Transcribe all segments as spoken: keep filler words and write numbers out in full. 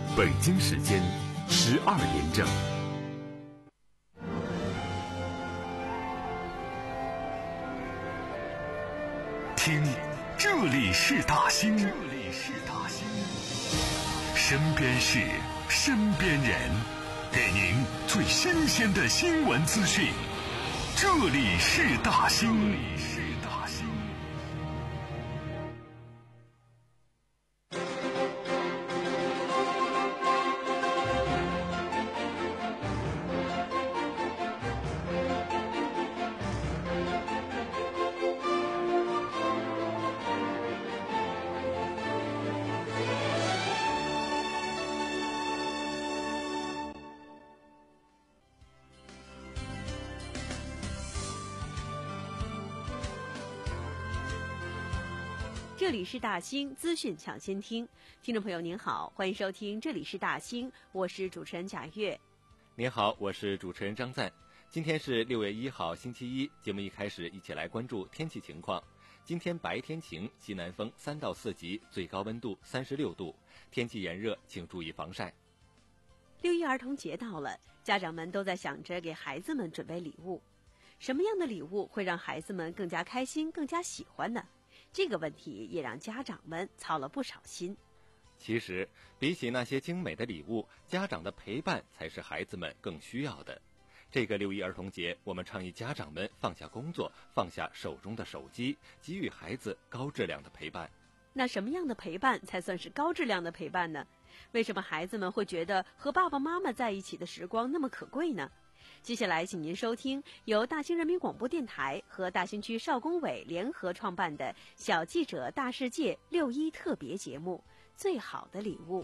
北京时间十二点整。听，这里是大兴，这里是大兴，身边事，身边人，给您最新鲜的新闻资讯。这里是大兴，这里是大兴。 这里是大兴资讯抢先听，听众朋友您好，欢迎收听这里是大兴，我是主持人贾月。 您好，我是主持人张赞。今天是六月一号星期一，节目一开始一起来关注天气情况。今天白天晴，西南风三到四级，最高温度三十六度，天气炎热，请注意防晒。 六一儿童节到了，家长们都在想着给孩子们准备礼物，什么样的礼物会让孩子们更加开心、更加喜欢呢？这个问题也让家长们操了不少心。 其实，比起那些精美的礼物，家长的陪伴才是孩子们更需要的。这个六一儿童节，我们倡议家长们放下工作，放下手中的手机，给予孩子高质量的陪伴。 那什么样的陪伴才算是高质量的陪伴呢？为什么孩子们会觉得和爸爸妈妈在一起的时光那么可贵呢？接下来请您收听由大兴人民广播电台和大兴区少工委联合创办的小记者大世界六一特别节目《最好的礼物》。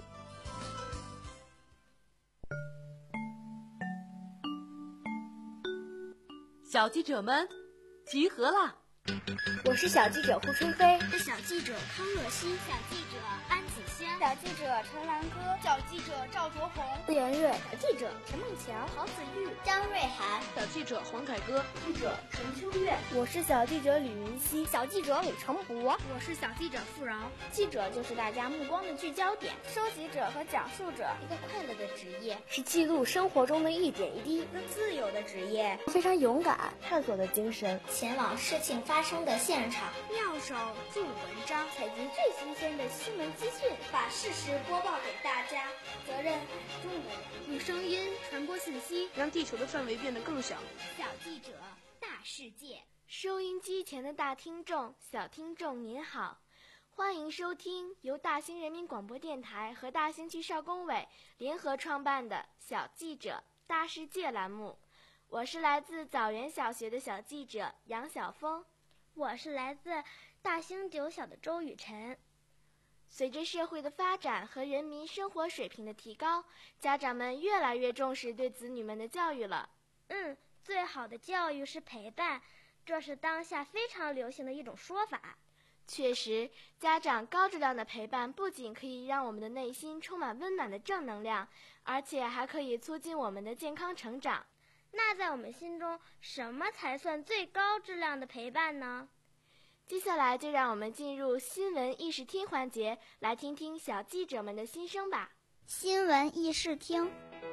小记者们集合啦！ 我是小记者胡春飞， 是小记者康乐西，小记者安子轩， 小记者陈兰歌， 小记者赵卓红， 顾妍瑞， 小记者陈梦强，郝子玉，张瑞涵， 小记者黄凯歌， 记者陈秋月。 我是小记者吕云熙， 小记者李成博， 我是小记者付饶。 记者就是大家目光的聚焦点，收集者和讲述者， 一个快乐的职业， 是记录生活中的一点一滴， 一个自由的职业， 非常勇敢，探索的精神， 前往事情发生的现场， 妙手著文章， 采集最新鲜的新闻资讯， 把事实播报给大家，责任重的人， 用声音传播信息， 让地球的范围变得更小。 小记者大世界， 收音机前的大听众、小听众您好，欢迎收听由大兴人民广播电台和大兴区少工委联合创办的小记者大世界栏目。我是来自枣园小学的小记者杨晓峰， 我是来自大兴九小的周雨晨。 随着社会的发展和人民生活水平的提高，家长们越来越重视对子女们的教育了。 嗯，最好的教育是陪伴，这是当下非常流行的一种说法。 确实，家长高质量的陪伴不仅可以让我们的内心充满温暖的正能量，而且还可以促进我们的健康成长。 那在我们心中，什么才算最高质量的陪伴呢？ 接下来就让我们进入新闻议事厅环节，来听听小记者们的心声吧。 新闻议事厅，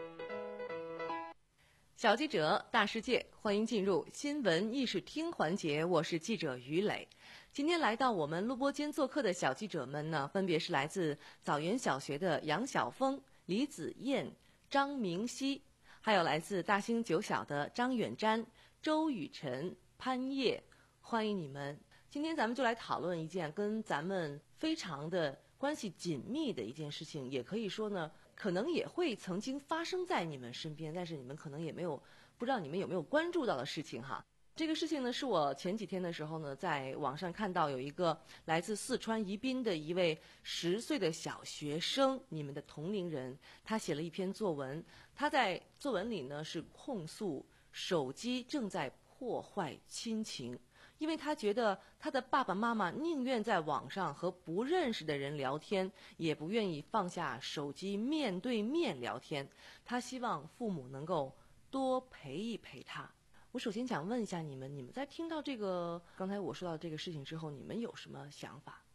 小记者大世界，欢迎进入新闻议事厅环节，我是记者于磊。今天来到我们录播间做客的小记者们呢，分别是来自枣园小学的杨晓峰、李子燕、张明熙，还有来自大兴九小的张远瞻、周雨晨、潘叶，欢迎你们。今天咱们就来讨论一件跟咱们非常的关系紧密的一件事情，也可以说呢，可能也会曾经发生在你们身边，但是你们可能也没有，不知道你们有没有关注到的事情哈。这个事情呢，是我前几天的时候呢，在网上看到有一个来自四川宜宾的一位十岁的小学生，你们的同龄人，他写了一篇作文，他在作文里呢是控诉手机正在破坏亲情。因为他觉得他的爸爸妈妈宁愿在网上和不认识的人聊天，也不愿意放下手机面对面聊天。他希望父母能够多陪一陪他。我首先想问一下你们，你们在听到这个刚才我说到这个事情之后，你们有什么想法？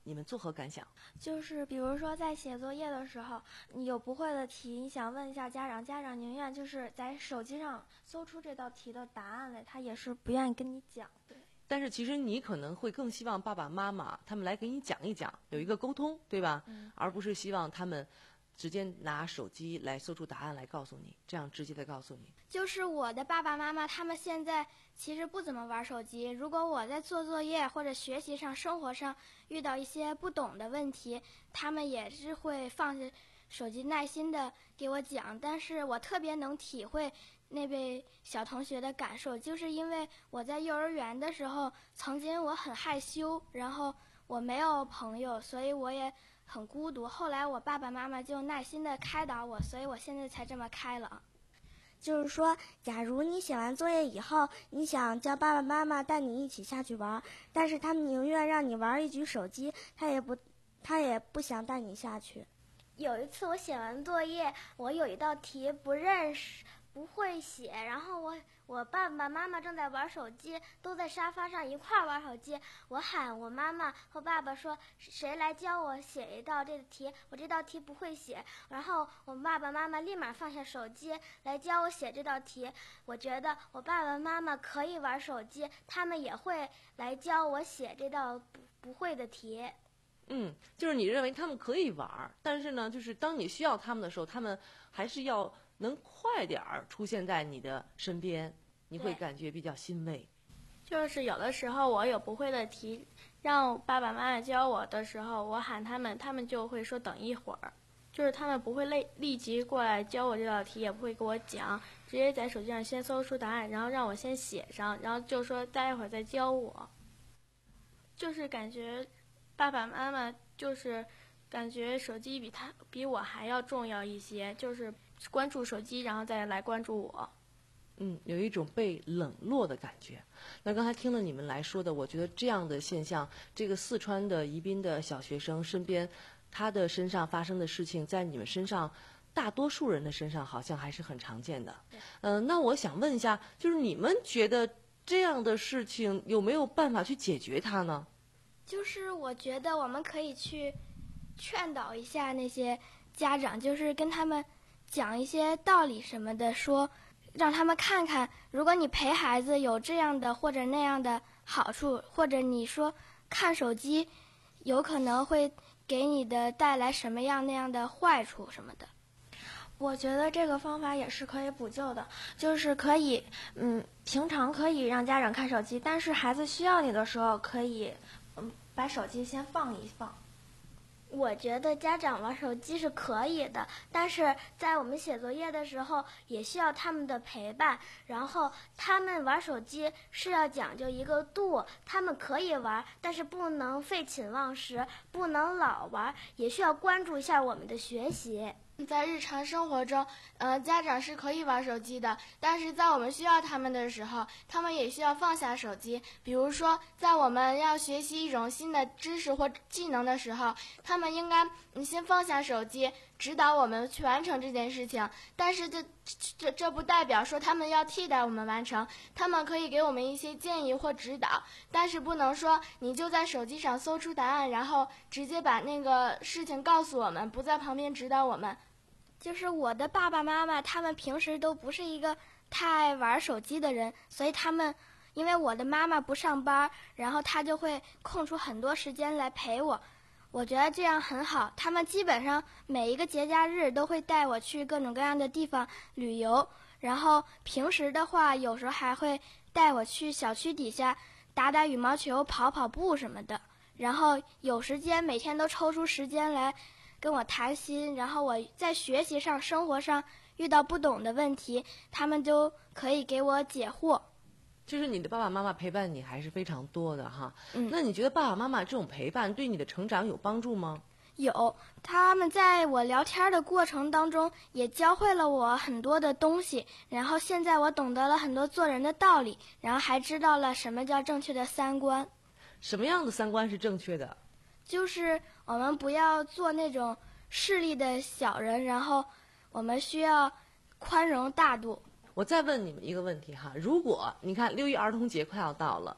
你们作何感想？ 就是比如说在写作业的时候，你有不会的题，你想问一下家长，家长宁愿就是在手机上搜出这道题的答案来，他也是不愿意跟你讲。对。 但是其实你可能会更希望爸爸妈妈他们来给你讲一讲，有一个沟通，对吧？ 嗯。 而不是希望他们直接拿手机来搜出答案来告诉你，这样直接的告诉你。 就是我的爸爸妈妈他们现在其实不怎么玩手机，如果我在做作业或者学习上、生活上遇到一些不懂的问题，他们也是会放下手机耐心的给我讲。但是我特别能体会那位小同学的感受，就是因为我在幼儿园的时候，曾经我很害羞，然后我没有朋友，所以我也很孤独。后来我爸爸妈妈就耐心的开导我，所以我现在才这么开朗。 就是说，假如你写完作业以后，你想叫爸爸妈妈带你一起下去玩，但是他们宁愿让你玩一局手机，他也不，他也不想带你下去。 有一次我写完作业，我有一道题不认识。不会写，然后我我爸爸妈妈正在玩手机，都在沙发上一块玩手机。我喊我妈妈和爸爸说，谁来教我写一道这个题？我这道题不会写。然后我爸爸妈妈立马放下手机来教我写这道题。我觉得我爸爸妈妈可以玩手机，他们也会来教我写这道不不会的题。 嗯，就是你认为他们可以玩，但是呢，就是当你需要他们的时候，他们还是要能快点儿出现在你的身边，你会感觉比较欣慰。 就是有的时候我有不会的题，让爸爸妈妈教我的时候，我喊他们，他们就会说等一会儿，就是他们不会立立即过来教我这道题，也不会给我讲，直接在手机上先搜出答案，然后让我先写上，然后就说待一会儿再教我。就是感觉爸爸妈妈就是感觉手机比他比我还要重要一些，就是关注手机，然后再来关注我。 嗯，有一种被冷落的感觉。那刚才听了你们来说的，我觉得这样的现象，这个四川的宜宾的小学生身边，他的身上发生的事情，在你们身上，大多数人的身上好像还是很常见的。嗯、呃，那我想问一下，就是你们觉得这样的事情有没有办法去解决它呢？ 就是我觉得我们可以去劝导一下那些家长，就是跟他们讲一些道理什么的，说让他们看看，如果你陪孩子有这样的或者那样的好处，或者你说看手机有可能会给你的带来什么样那样的坏处什么的。我觉得这个方法也是可以补救的，就是可以，嗯，平常可以让家长看手机，但是孩子需要你的时候，可以，嗯，把手机先放一放。 我觉得家长玩手机是可以的，但是在我们写作业的时候也需要他们的陪伴，然后他们玩手机是要讲究一个度，他们可以玩，但是不能废寝忘食，不能老玩，也需要关注一下我们的学习。 在日常生活中，呃，家长是可以玩手机的，但是在我们需要他们的时候，他们也需要放下手机。比如说，在我们要学习一种新的知识或技能的时候，他们应该嗯先放下手机，指导我们去完成这件事情。但是这这这不代表说他们要替代我们完成，他们可以给我们一些建议或指导，但是不能说你就在手机上搜出答案，然后直接把那个事情告诉我们，不在旁边指导我们。 就是我的爸爸妈妈，他们平时都不是一个太爱玩手机的人，所以他们，因为我的妈妈不上班，然后他就会空出很多时间来陪我。我觉得这样很好，他们基本上每一个节假日都会带我去各种各样的地方旅游，然后平时的话，有时候还会带我去小区底下打打羽毛球、跑跑步什么的。然后有时间每天都抽出时间来跟我谈心，然后我在学习上、生活上遇到不懂的问题，他们都可以给我解惑。 就是你的爸爸妈妈陪伴你还是非常多的哈。 嗯， 那你觉得爸爸妈妈这种陪伴对你的成长有帮助吗？ 有，他们在我聊天的过程当中也教会了我很多的东西，然后现在我懂得了很多做人的道理，然后还知道了什么叫正确的三观。 什么样的三观是正确的？ 就是我们不要做那种势利的小人，然后我们需要宽容大度。 我再问你们一个问题哈，如果你看六一儿童节快要到了，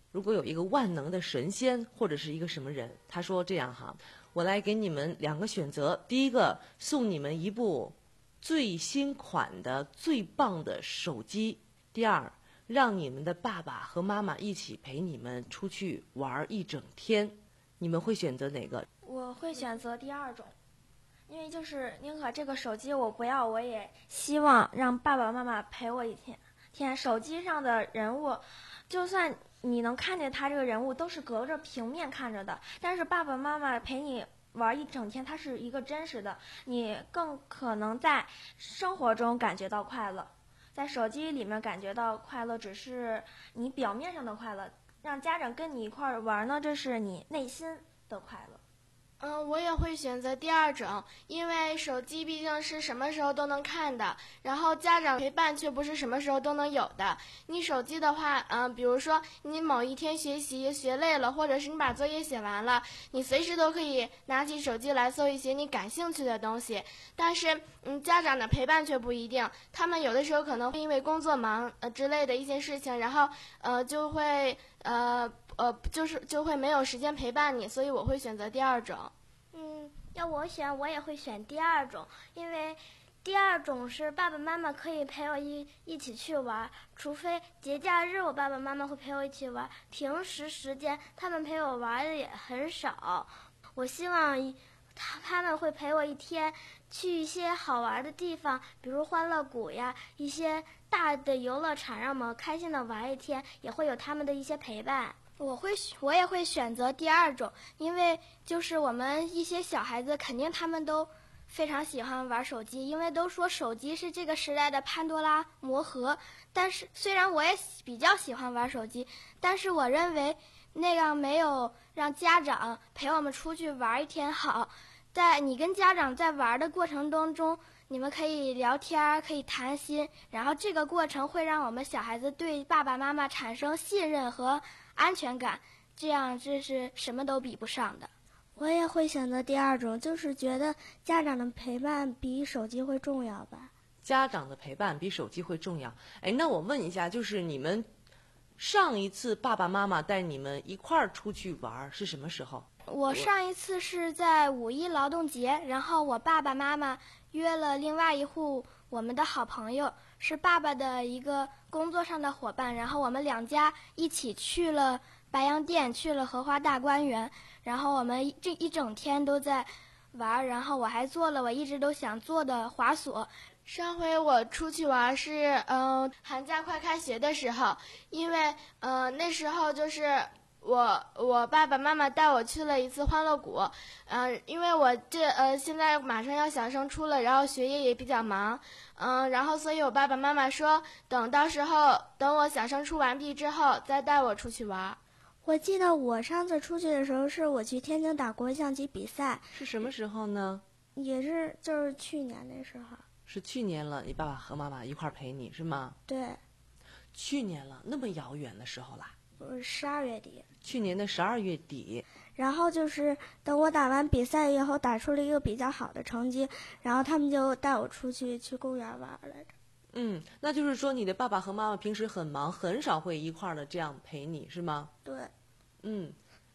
如果有一个万能的神仙或者是一个什么人，他说这样哈，我来给你们两个选择，第一个送你们一部最新款的最棒的手机，第二让你们的爸爸和妈妈一起陪你们出去玩一整天，你们会选择哪个？ 我会选择第二种，因为就是宁可这个手机我不要，我也希望让爸爸妈妈陪我一天。天，手机上的人物，就算你能看见他这个人物，都是隔着平面看着的，但是爸爸妈妈陪你玩一整天，它是一个真实的，你更可能在生活中感觉到快乐，在手机里面感觉到快乐只是你表面上的快乐，让家长跟你一块儿玩呢，这是你内心的快乐。 嗯，我也会选择第二种，因为手机毕竟是什么时候都能看的，然后家长陪伴却不是什么时候都能有的。你手机的话，嗯，比如说你某一天学习学累了，或者是你把作业写完了，你随时都可以拿起手机来搜一些你感兴趣的东西。但是，嗯，家长的陪伴却不一定，他们有的时候可能会因为工作忙呃之类的一些事情，然后呃就会呃。呃，就是就会没有时间陪伴你，所以我会选择第二种。 嗯，要我选，我也会选第二种，因为第二种是爸爸妈妈可以陪我一一起去玩，除非节假日我爸爸妈妈会陪我一起玩，平时时间他们陪我玩的也很少。我希望他他们会陪我一天，去一些好玩的地方，比如欢乐谷呀，一些大的游乐场，让我们开心的玩一天，也会有他们的一些陪伴。 我会，我也会选择第二种，因为就是我们一些小孩子，肯定他们都非常喜欢玩手机，因为都说手机是这个时代的潘多拉魔盒。但是虽然我也比较喜欢玩手机，但是我认为那样没有让家长陪我们出去玩一天好。在你跟家长在玩的过程当中，你们可以聊天，可以谈心，然后这个过程会让我们小孩子对爸爸妈妈产生信任和安全感，这样这是什么都比不上的。 我也会选择第二种，就是觉得家长的陪伴比手机会重要吧。 家长的陪伴比手机会重要。哎，那我问一下，就是你们上一次爸爸妈妈带你们一块儿出去玩是什么时候？ 我上一次是在五一劳动节，然后我爸爸妈妈约了另外一户我们的好朋友，是爸爸的一个工作上的伙伴，然后我们两家一起去了白洋淀，去了荷花大观园，然后我们这一整天都在玩，然后我还做了我一直都想做的滑索。 上回我出去玩是嗯、呃、寒假快开学的时候，因为嗯、呃、那时候就是我我爸爸妈妈带我去了一次欢乐谷，嗯、呃，因为我这呃现在马上要小升初了，然后学业也比较忙，嗯、呃，然后所以我爸爸妈妈说等到时候等我小升初完毕之后再带我出去玩。 我记得我上次出去的时候是我去天津打国际象棋比赛， 是什么时候呢？ 也是就是去年那时候。 是去年了，你爸爸和妈妈一块儿陪你是吗？ 对。 去年了，那么遥远的时候啦。 呃，十二月底。 去年的十二月底。 然后就是等我打完比赛以后，打出了一个比较好的成绩，然后他们就带我出去去公园玩来着。 嗯，那就是说你的爸爸和妈妈平时很忙，很少会一块儿的这样陪你，是吗？ 对。 嗯。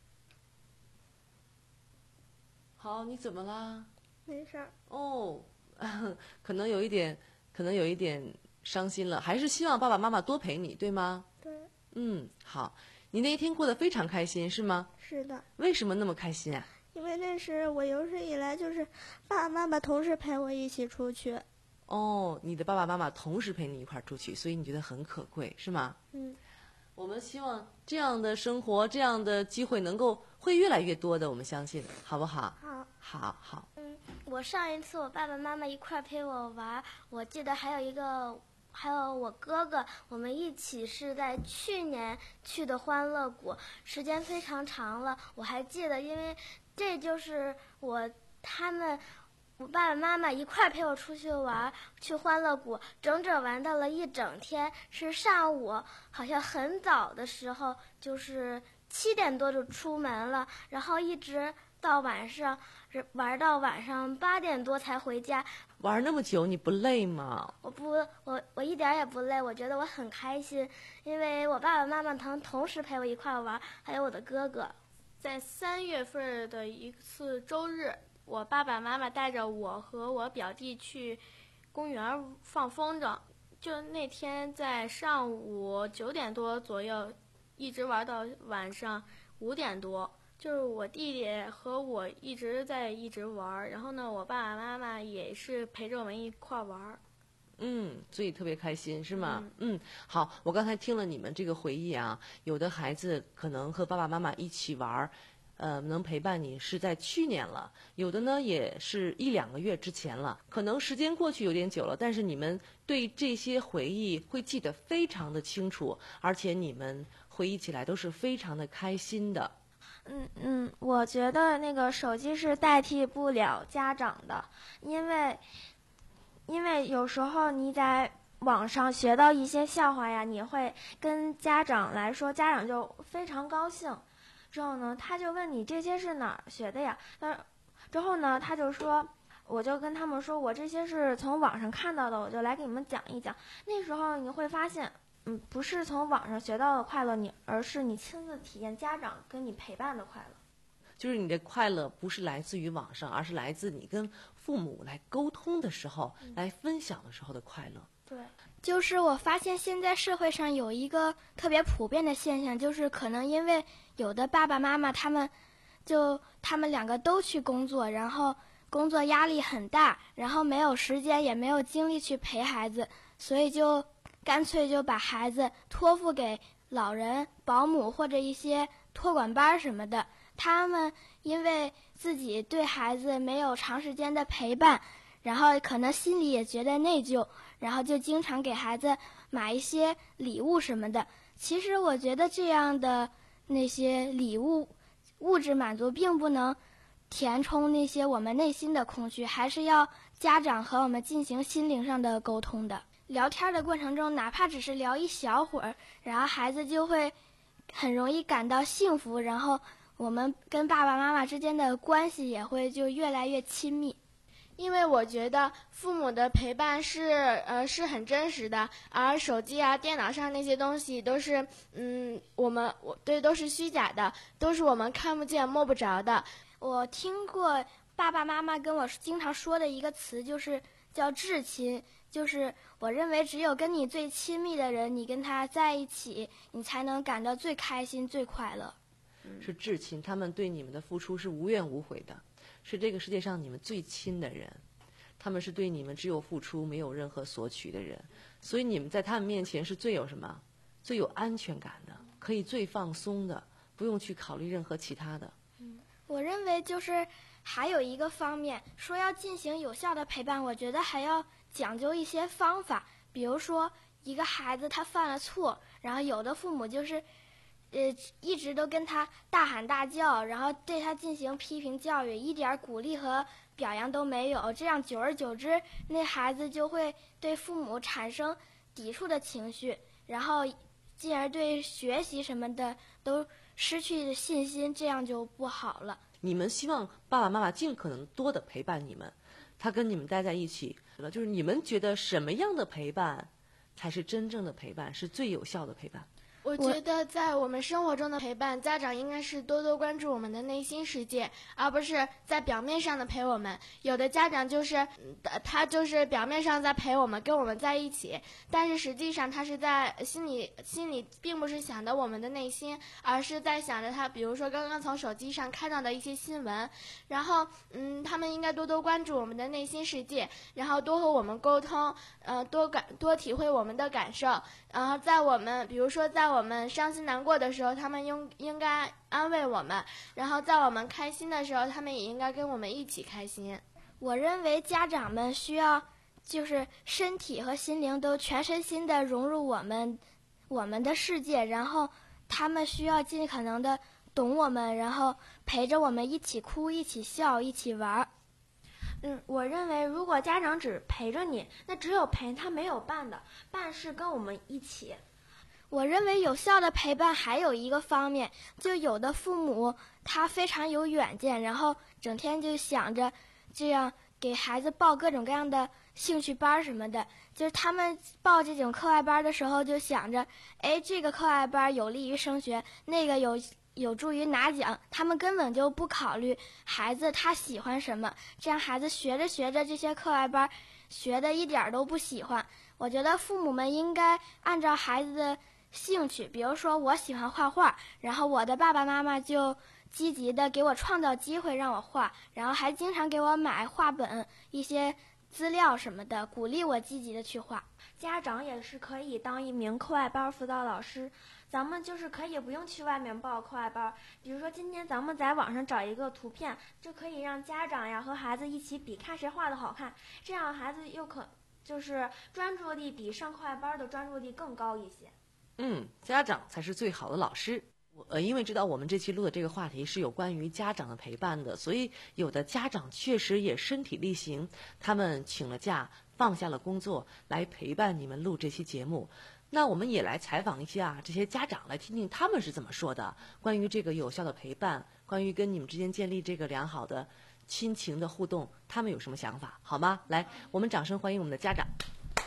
好，你怎么啦？ 没事儿。 哦。可能有一点，可能有一点伤心了，还是希望爸爸妈妈多陪你，对吗？ 对。 嗯，好，你那一天过得非常开心，是吗？ 是的。 为什么那么开心啊？ 因为那是我有史以来就是爸爸妈妈同时陪我一起出去。 哦，你的爸爸妈妈同时陪你一块儿出去，所以你觉得很可贵，是吗？ 嗯。 我们希望这样的生活，这样的机会能够会越来越多的，我们相信，好不好？ 好。 好好。 嗯，我上一次我爸爸妈妈一块陪我玩，我记得还有一个，还有我哥哥，我们一起是在去年去的欢乐谷，时间非常长了，我还记得，因为这就是我他们。我爸爸妈妈一块陪我出去玩，去欢乐谷，整整玩到了一整天。是上午，好像很早的时候，就是七点多就出门了，然后一直到晚上， 玩到晚上八点多才回家。 玩那么久，你不累吗？ 我不，我我一点也不累，我觉得我很开心，因为我爸爸妈妈能同时陪我一块玩，还有我的哥哥。 在三月份的一次周日，我爸爸妈妈带着我和我表弟去公园放风筝，就那天在上午九点多左右，一直玩到晚上五点多。就是我弟弟和我一直在一直玩，然后呢，我爸爸妈妈也是陪着我们一块玩。 嗯，所以特别开心是吗？ 嗯, 嗯，好，我刚才听了你们这个回忆啊，有的孩子可能和爸爸妈妈一起玩，呃，能陪伴你是在去年了，有的呢也是一两个月之前了，可能时间过去有点久了，但是你们对这些回忆会记得非常的清楚，而且你们回忆起来都是非常的开心的。 嗯嗯，我觉得那个手机是代替不了家长的，因为因为有时候你在网上学到一些笑话呀，你会跟家长来说，家长就非常高兴。之后呢，他就问你这些是哪儿学的呀？那之后呢，他就说，我就跟他们说我这些是从网上看到的，我就来给你们讲一讲。那时候你会发现。嗯，不是从网上学到的快乐，你而是你亲自体验家长跟你陪伴的快乐。 就是你的快乐不是来自于网上，而是来自你跟父母来沟通的时候、嗯、来分享的时候的快乐。 对，就是我发现现在社会上有一个特别普遍的现象，就是可能因为有的爸爸妈妈他们就他们两个都去工作，然后工作压力很大，然后没有时间也没有精力去陪孩子，所以就干脆就把孩子托付给老人、保姆或者一些托管班什么的。他们因为自己对孩子没有长时间的陪伴，然后可能心里也觉得内疚，然后就经常给孩子买一些礼物什么的。其实我觉得这样的那些礼物，物质满足并不能填充那些我们内心的空虚，还是要家长和我们进行心灵上的沟通的。聊天的过程中，哪怕只是聊一小会儿，然后孩子就会很容易感到幸福，然后我们跟爸爸妈妈之间的关系也会就越来越亲密。 因为我觉得父母的陪伴是呃是很真实的，而手机啊、电脑上那些东西都是嗯我们我对都是虚假的，都是我们看不见摸不着的。 我听过爸爸妈妈跟我经常说的一个词，就是叫至亲。就是我认为只有跟你最亲密的人，你跟他在一起，你才能感到最开心最快乐。 是至亲，他们对你们的付出是无怨无悔的，是这个世界上你们最亲的人，他们是对你们只有付出没有任何索取的人，所以你们在他们面前是最有什么最有安全感的，可以最放松的，不用去考虑任何其他的。 嗯，我认为就是还有一个方面，说要进行有效的陪伴，我觉得还要讲究一些方法。比如说一个孩子他犯了错，然后有的父母就是呃一直都跟他大喊大叫，然后对他进行批评教育，一点鼓励和表扬都没有，这样久而久之，那孩子就会对父母产生抵触的情绪，然后进而对学习什么的都失去信心，这样就不好了。 你们希望爸爸妈妈尽可能多的陪伴你们，他跟你们待在一起，就是你们觉得什么样的陪伴才是真正的陪伴，是最有效的陪伴？ 我觉得在我们生活中的陪伴，家长应该是多多关注我们的内心世界，而不是在表面上的陪我们。有的家长就是他就是表面上在陪我们，跟我们在一起，但是实际上他是在心里心里并不是想的我们的内心，而是在想着他比如说刚刚从手机上看到的一些新闻。然后嗯，他们应该多多关注我们的内心世界，然后多和我们沟通，呃，多感多体会我们的感受。然后在我们比如说在我们伤心难过的时候，他们应应该安慰我们，然后在我们开心的时候，他们也应该跟我们一起开心。 我认为家长们需要就是身体和心灵都全身心的融入我们我们的世界，然后他们需要尽可能的懂我们，然后陪着我们一起哭一起笑一起玩。嗯，我认为如果家长只陪着你，那只有陪他没有伴的，伴是跟我们一起。 我认为有效的陪伴还有一个方面，就有的父母他非常有远见，然后整天就想着这样给孩子报各种各样的兴趣班什么的，就是他们报这种课外班的时候就想着，哎，这个课外班有利于升学，那个有有助于拿奖，他们根本就不考虑孩子他喜欢什么，这样孩子学着学着这些课外班学的一点都不喜欢。我觉得父母们应该按照孩子的兴趣，比如说我喜欢画画，然后我的爸爸妈妈就积极的给我创造机会让我画，然后还经常给我买画本、一些资料什么的，鼓励我积极的去画。 家长也是可以当一名课外班辅导老师，咱们就是可以不用去外面报课外班，比如说今天咱们在网上找一个图片，就可以让家长呀和孩子一起比，看谁画的好看，这样孩子又可就是专注力比上课外班的专注力更高一些。 嗯，家长才是最好的老师。呃，因为知道我们这期录的这个话题是有关于家长的陪伴的，所以有的家长确实也身体力行，他们请了假，放下了工作来陪伴你们录这期节目。那我们也来采访一下这些家长，来听听他们是怎么说的，关于这个有效的陪伴，关于跟你们之间建立这个良好的亲情的互动，他们有什么想法，好吗？来，我们掌声欢迎我们的家长。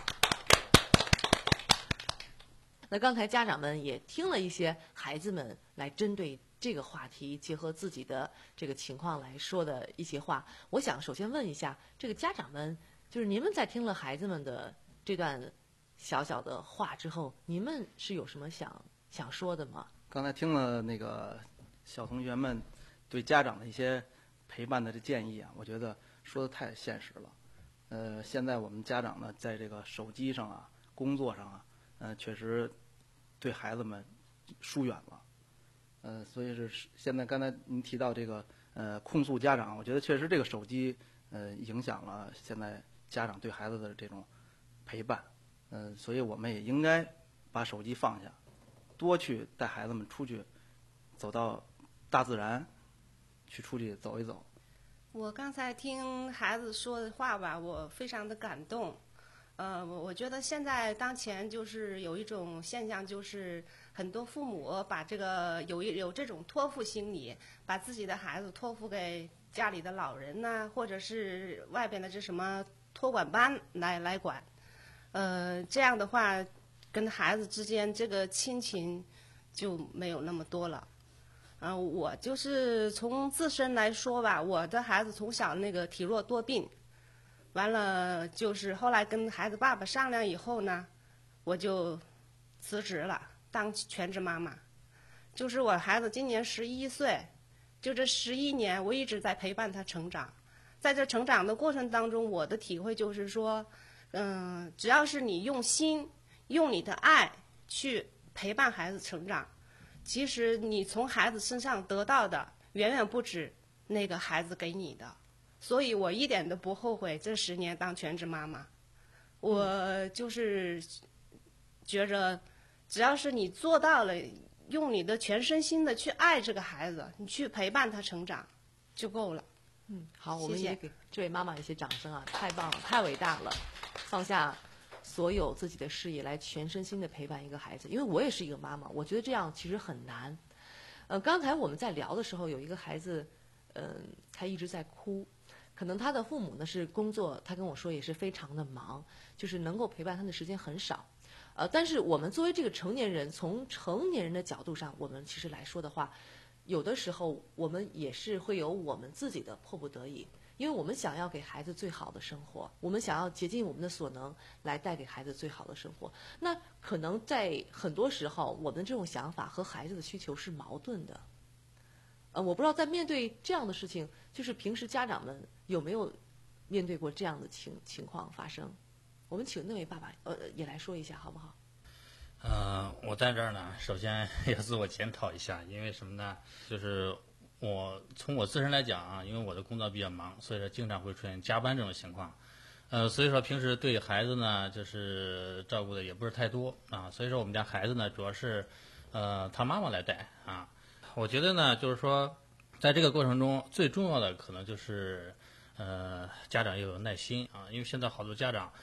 那刚才家长们也听了一些孩子们来针对这个话题，结合自己的这个情况来说的一些话。我想首先问一下，这个家长们，就是您们在听了孩子们的这段小小的话之后，你们是有什么想想说的吗？ 刚才听了那个小同学们对家长的一些陪伴的这建议啊，我觉得说的太现实了。呃，现在我们家长呢，在这个手机上啊、工作上啊，呃，确实对孩子们疏远了。呃，所以是现在刚才您提到这个呃控诉家长，我觉得确实这个手机呃影响了现在家长对孩子的这种陪伴。嗯、呃，所以我们也应该把手机放下，多去带孩子们出去，走到大自然，去出去走一走。 我刚才听孩子说的话吧，我非常的感动。呃，我我觉得现在当前就是有一种现象，就是很多父母把这个有一有这种托付心理，把自己的孩子托付给家里的老人呐、啊，或者是外边的这什么托管班来来管。呃，这样的话，跟孩子之间这个亲情就没有那么多了。嗯、呃，我就是从自身来说吧，我的孩子从小那个体弱多病。完了，就是后来跟孩子爸爸商量以后呢，我就辞职了，当全职妈妈。就是我孩子今年十一岁，就这十一年，我一直在陪伴他成长。在这成长的过程当中，我的体会就是说，嗯，只要是你用心、用你的爱去陪伴孩子成长，其实你从孩子身上得到的远远不止那个孩子给你的。所以我一点都不后悔这十年当全职妈妈，我就是觉着，只要是你做到了，用你的全身心的去爱这个孩子，你去陪伴他成长，就够了。 嗯，好，我们也给这位妈妈一些掌声啊，太棒了，太伟大了，放下所有自己的事业来全身心的陪伴一个孩子。因为我也是一个妈妈，我觉得这样其实很难。呃，刚才我们在聊的时候，有一个孩子，嗯、呃，他一直在哭。可能他的父母呢是工作，他跟我说也是非常的忙，就是能够陪伴他的时间很少。呃，但是我们作为这个成年人，从成年人的角度上，我们其实来说的话，有的时候我们也是会有我们自己的迫不得已，因为我们想要给孩子最好的生活，我们想要竭尽我们的所能来带给孩子最好的生活。那可能在很多时候，我们这种想法和孩子的需求是矛盾的。呃，我不知道在面对这样的事情，就是平时家长们有没有面对过这样的情情况发生？我们请那位爸爸呃也来说一下，好不好？ 呃，我在这儿呢，首先要自我检讨一下，因为什么呢？就是我从我自身来讲啊，因为我的工作比较忙，所以说经常会出现加班这种情况。呃，所以说平时对孩子呢，就是照顾的也不是太多啊。所以说我们家孩子呢，主要是呃他妈妈来带啊。我觉得呢，就是说，在这个过程中，最重要的可能就是，呃，家长要有耐心啊，因为现在好多家长，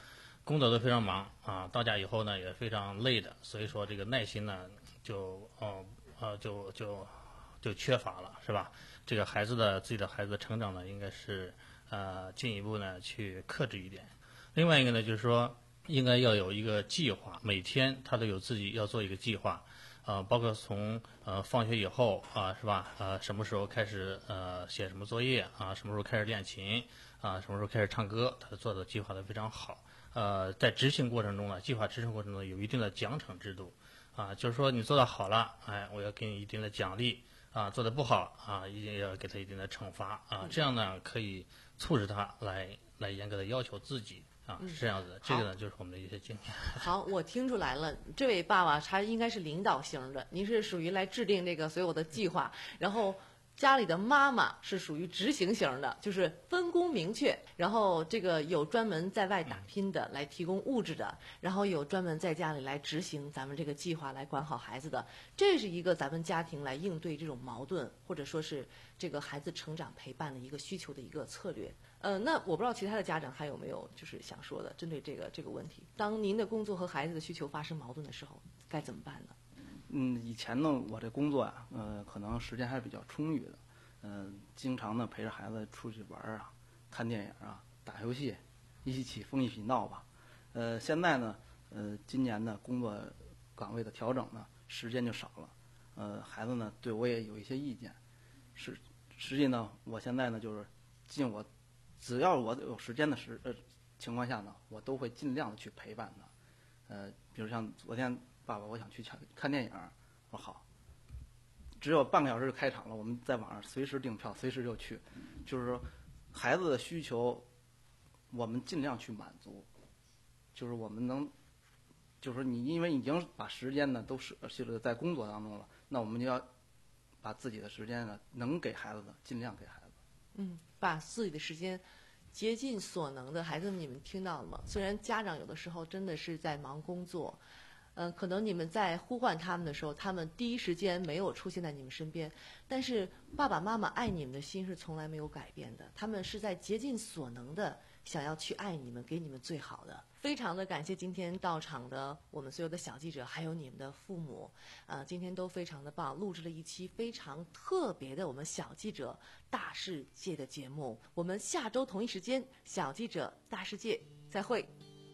工作都非常忙啊，到家以后呢也非常累的，所以说这个耐心呢就哦呃就就就缺乏了，是吧？这个孩子的自己的孩子的成长呢，应该是呃进一步呢去克制一点。另外一个呢，就是说应该要有一个计划，每天他都有自己要做一个计划。呃，包括从呃放学以后啊、呃，是吧？呃，什么时候开始呃写什么作业啊？什么时候开始练琴啊？什么时候开始唱歌？他做的计划的非常好。呃，在执行过程中呢，计划执行过程中有一定的奖惩制度啊，就是说你做得好了，哎，我要给你一定的奖励啊；做得不好啊，一定要给他一定的惩罚啊。这样呢，可以促使他来来严格的要求自己。啊，是这样子的，这个呢就是我们的一些经验。 好，我听出来了，这位爸爸他应该是领导型的，您是属于来制定这个所有的计划，然后家里的妈妈是属于执行型的，就是分工明确，然后这个有专门在外打拼的来提供物质的，然后有专门在家里来执行咱们这个计划来管好孩子的，这是一个咱们家庭来应对这种矛盾或者说是这个孩子成长陪伴的一个需求的一个策略。呃，那我不知道其他的家长还有没有就是想说的，针对这个这个问题，当您的工作和孩子的需求发生矛盾的时候，该怎么办呢？ 嗯，以前呢，我这工作啊，呃，可能时间还是比较充裕的，嗯、呃，经常呢陪着孩子出去玩啊，看电影啊，打游戏，一起疯一起闹吧。呃，现在呢，呃，今年呢工作岗位的调整呢，时间就少了，呃，孩子呢对我也有一些意见，实实际呢，我现在呢就是尽我。只要我有时间的时呃情况下呢，我都会尽量的去陪伴他。呃，比如像昨天，爸爸我想去看看电影，我说好，只有半个小时就开场了，我们在网上随时订票，随时就去。就是说，孩子的需求，我们尽量去满足。就是我们能，就是说你因为已经把时间呢都是是在工作当中了，那我们就要把自己的时间呢能给孩子的尽量给孩子。 嗯，把自己的时间竭尽所能的，孩子们你们听到了吗？虽然家长有的时候真的是在忙工作，嗯、呃，可能你们在呼唤他们的时候，他们第一时间没有出现在你们身边，但是爸爸妈妈爱你们的心是从来没有改变的，他们是在竭尽所能的想要去爱你们，给你们最好的。非常的感谢今天到场的我们所有的小记者，还有你们的父母，呃，今天都非常的棒，录制了一期非常特别的我们小记者大世界的节目。我们下周同一时间，小记者大世界再会。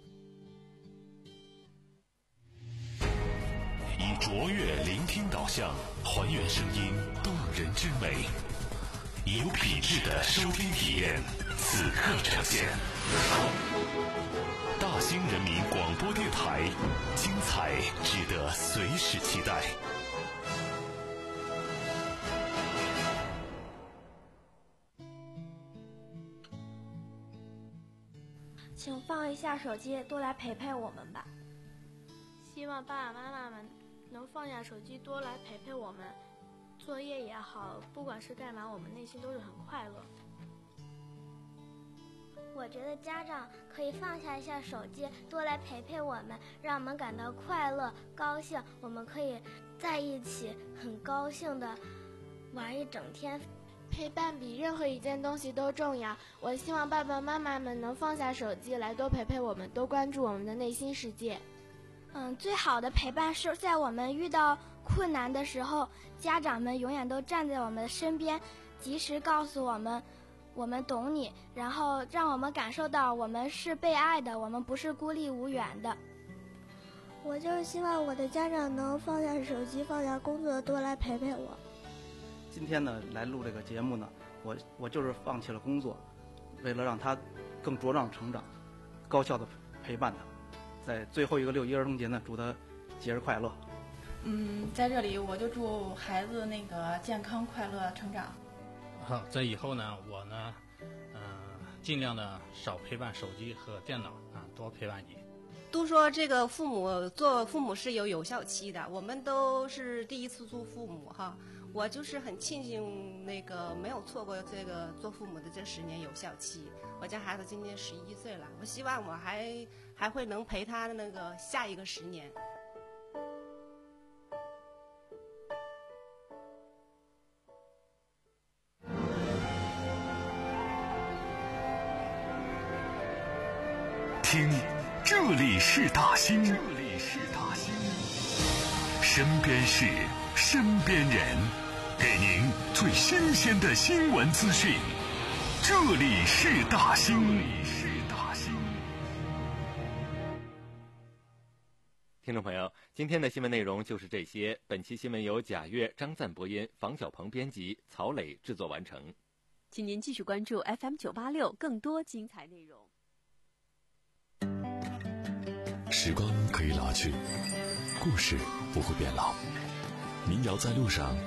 以卓越聆听导向，还原声音动人之美，以有品质的收听体验，此刻呈现。大兴人民广播电台，精彩值得随时期待。 请放一下手机，多来陪陪我们吧。 希望爸爸妈妈们能放下手机，多来陪陪我们。作业也好，不管是干嘛，我们内心都是很快乐。 我觉得家长可以放下一下手机，多来陪陪我们，让我们感到快乐、高兴。我们可以在一起很高兴的玩一整天。 陪伴比任何一件东西都重要。我希望爸爸妈妈们能放下手机，来多陪陪我们，多关注我们的内心世界。 嗯，最好的陪伴是在我们遇到困难的时候，家长们永远都站在我们的身边，及时告诉我们我们懂你，然后让我们感受到我们是被爱的，我们不是孤立无援的。 我就是希望我的家长能放下手机，放下工作，多来陪陪我。 今天呢，来录这个节目呢，我我就是放弃了工作，为了让他更茁壮成长，高效的陪伴他。在最后一个六一儿童节呢，祝他节日快乐。 嗯，在这里我就祝孩子那个健康快乐成长。 好，在以后呢，我呢，嗯、呃，尽量的少陪伴手机和电脑啊，多陪伴你。 都说这个父母做父母是有有效期的，我们都是第一次做父母哈。我就是很庆幸那个没有错过这个做父母的这十年有效期。我家孩子今年十一岁了，我希望我还还会能陪他那个下一个十年。 听这里是大兴，这里是大兴，身边事，身边人，给您最新鲜的新闻资讯。这里是大兴，这里是大兴。 听众朋友，今天的新闻内容就是这些。本期新闻由贾跃、张赞播音，房小鹏编辑，曹磊制作完成。 请您继续关注 F M 九八六更多精彩内容。 时光可以老去，故事不会变老。民谣在路上，